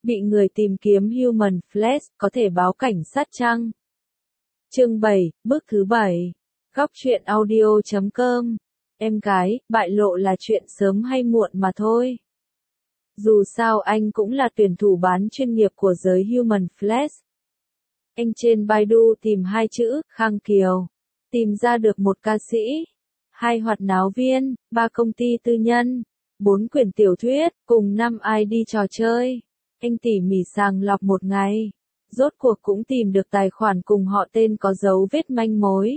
Bị người tìm kiếm Human Flash, có thể báo cảnh sát chăng? Chương 7, bước thứ 7. Góc truyện audio.com. Em gái, bại lộ là chuyện sớm hay muộn mà thôi. Dù sao anh cũng là tuyển thủ bán chuyên nghiệp của giới Human Flash. Anh trên Baidu tìm 2 chữ, Khang Kiều. Tìm ra được 1 ca sĩ, 2 hoạt náo viên, 3 công ty tư nhân, 4 quyển tiểu thuyết, cùng 5 ID trò chơi. Anh tỉ mỉ sàng lọc một ngày, rốt cuộc cũng tìm được tài khoản cùng họ tên có dấu vết manh mối.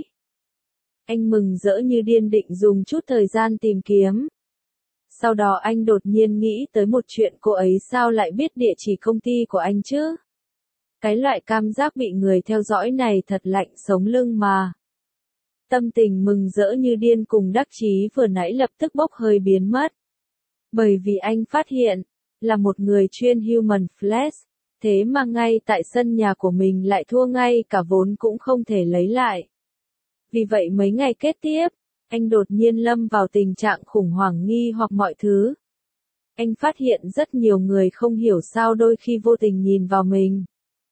Anh mừng rỡ như điên định dùng chút thời gian tìm kiếm. Sau đó anh đột nhiên nghĩ tới một chuyện, cô ấy sao lại biết địa chỉ công ty của anh chứ? Cái loại cảm giác bị người theo dõi này thật lạnh sống lưng mà. Tâm tình mừng rỡ như điên cùng đắc chí vừa nãy lập tức bốc hơi biến mất. Bởi vì anh phát hiện, là một người chuyên Human Flash, thế mà ngay tại sân nhà của mình lại thua ngay cả vốn cũng không thể lấy lại. Vì vậy mấy ngày kế tiếp, anh đột nhiên lâm vào tình trạng khủng hoảng nghi hoặc mọi thứ. Anh phát hiện rất nhiều người không hiểu sao đôi khi vô tình nhìn vào mình.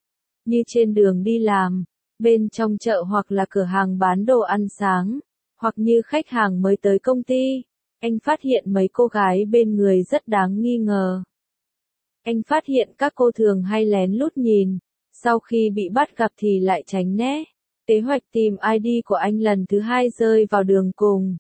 Như trên đường đi làm, bên trong chợ hoặc là cửa hàng bán đồ ăn sáng, hoặc như khách hàng mới tới công ty. Anh phát hiện mấy cô gái bên người rất đáng nghi ngờ. Anh phát hiện các cô thường hay lén lút nhìn, sau khi bị bắt gặp thì lại tránh né. Kế hoạch tìm ID của anh lần thứ 2 rơi vào đường cùng.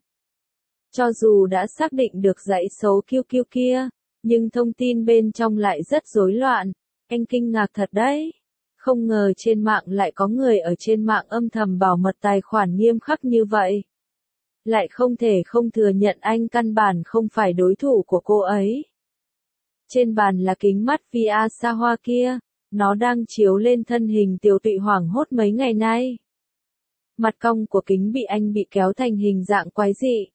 Cho dù đã xác định được dãy số QQ kia, nhưng thông tin bên trong lại rất rối loạn. Anh kinh ngạc thật đấy. Không ngờ trên mạng lại có người ở trên mạng âm thầm bảo mật tài khoản nghiêm khắc như vậy. Lại không thể không thừa nhận anh căn bản không phải đối thủ của cô ấy. Trên bàn là kính mắt VR xa hoa kia, nó đang chiếu lên thân hình Tiểu Tụy hoảng hốt mấy ngày nay. Mặt cong của kính bị kéo thành hình dạng quái dị.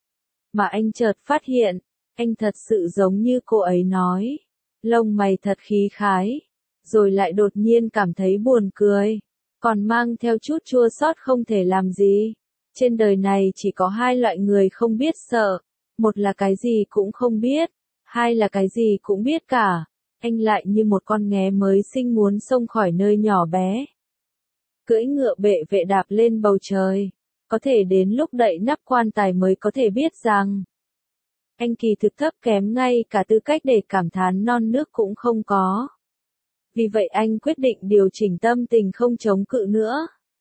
Mà anh chợt phát hiện, anh thật sự giống như cô ấy nói. Lông mày thật khí khái. Rồi lại đột nhiên cảm thấy buồn cười. Còn mang theo chút chua xót không thể làm gì. Trên đời này chỉ có 2 loại người không biết sợ. Một là cái gì cũng không biết. 2 là cái gì cũng biết cả. Anh lại như một con nghé mới sinh muốn xông khỏi nơi nhỏ bé. Cưỡi ngựa bệ vệ đạp lên bầu trời. Có thể đến lúc đậy nắp quan tài mới có thể biết rằng anh kỳ thực thấp kém, ngay cả tư cách để cảm thán non nước cũng không có. Vì vậy anh quyết định điều chỉnh tâm tình, không chống cự nữa.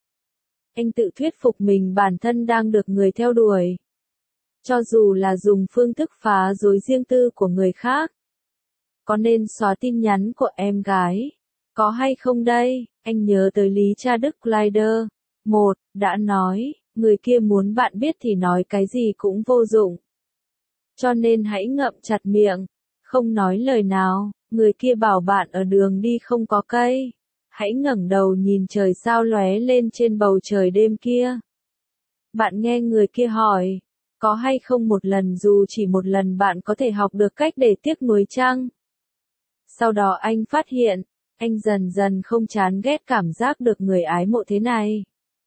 Anh tự thuyết phục mình bản thân đang được người theo đuổi. Cho dù là dùng phương thức phá rối riêng tư của người khác. Có nên xóa tin nhắn của em gái? Có hay không đây? Anh nhớ tới lý cha Đức Glider. Đã nói, người kia muốn bạn biết thì nói cái gì cũng vô dụng. Cho nên hãy ngậm chặt miệng, không nói lời nào. Người kia bảo bạn ở đường đi không có cây. Hãy ngẩng đầu nhìn trời sao lóe lên trên bầu trời đêm kia. Bạn nghe người kia hỏi, có hay không một lần, dù chỉ một lần, bạn có thể học được cách để tiếc nuối chăng? Sau đó anh phát hiện, anh dần dần không chán ghét cảm giác được người ái mộ thế này.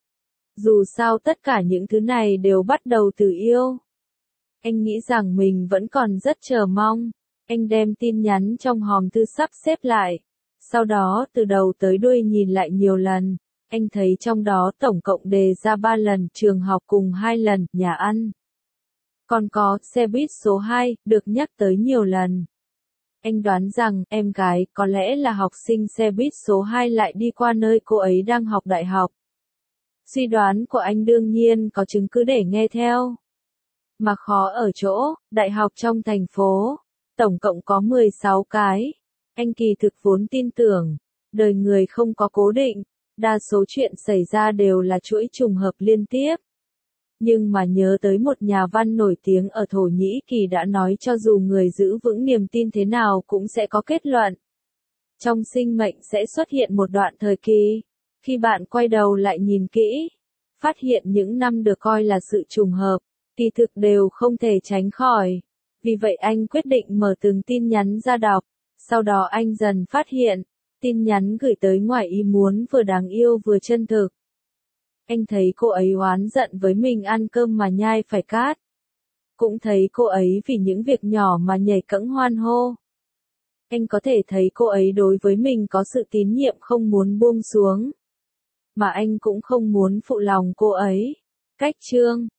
Dù sao tất cả những thứ này đều bắt đầu từ yêu. Anh nghĩ rằng mình vẫn còn rất chờ mong. Anh đem tin nhắn trong hòm thư sắp xếp lại. Sau đó từ đầu tới đuôi nhìn lại nhiều lần. Anh thấy trong đó tổng cộng đề ra 3 lần trường học cùng 2 lần nhà ăn. Còn có xe buýt số 2 được nhắc tới nhiều lần. Anh đoán rằng em gái có lẽ là học sinh xe buýt số 2 lại đi qua nơi cô ấy đang học đại học. Suy đoán của anh đương nhiên có chứng cứ để nghe theo. Mà khó ở chỗ, đại học trong thành phố, tổng cộng có 16 cái. Anh kỳ thực vốn tin tưởng, đời người không có cố định, đa số chuyện xảy ra đều là chuỗi trùng hợp liên tiếp. Nhưng mà nhớ tới một nhà văn nổi tiếng ở Thổ Nhĩ Kỳ đã nói cho dù người giữ vững niềm tin thế nào cũng sẽ có kết luận. Trong sinh mệnh sẽ xuất hiện một đoạn thời kỳ, khi bạn quay đầu lại nhìn kỹ, phát hiện những năm được coi là sự trùng hợp, kỳ thực đều không thể tránh khỏi. Vì vậy anh quyết định mở từng tin nhắn ra đọc, sau đó anh dần phát hiện, tin nhắn gửi tới ngoài ý muốn vừa đáng yêu vừa chân thực. Anh thấy cô ấy oán giận với mình ăn cơm mà nhai phải cát. Cũng thấy cô ấy vì những việc nhỏ mà nhảy cẫng hoan hô. Anh có thể thấy cô ấy đối với mình có sự tín nhiệm không muốn buông xuống. Mà anh cũng không muốn phụ lòng cô ấy. Cách chương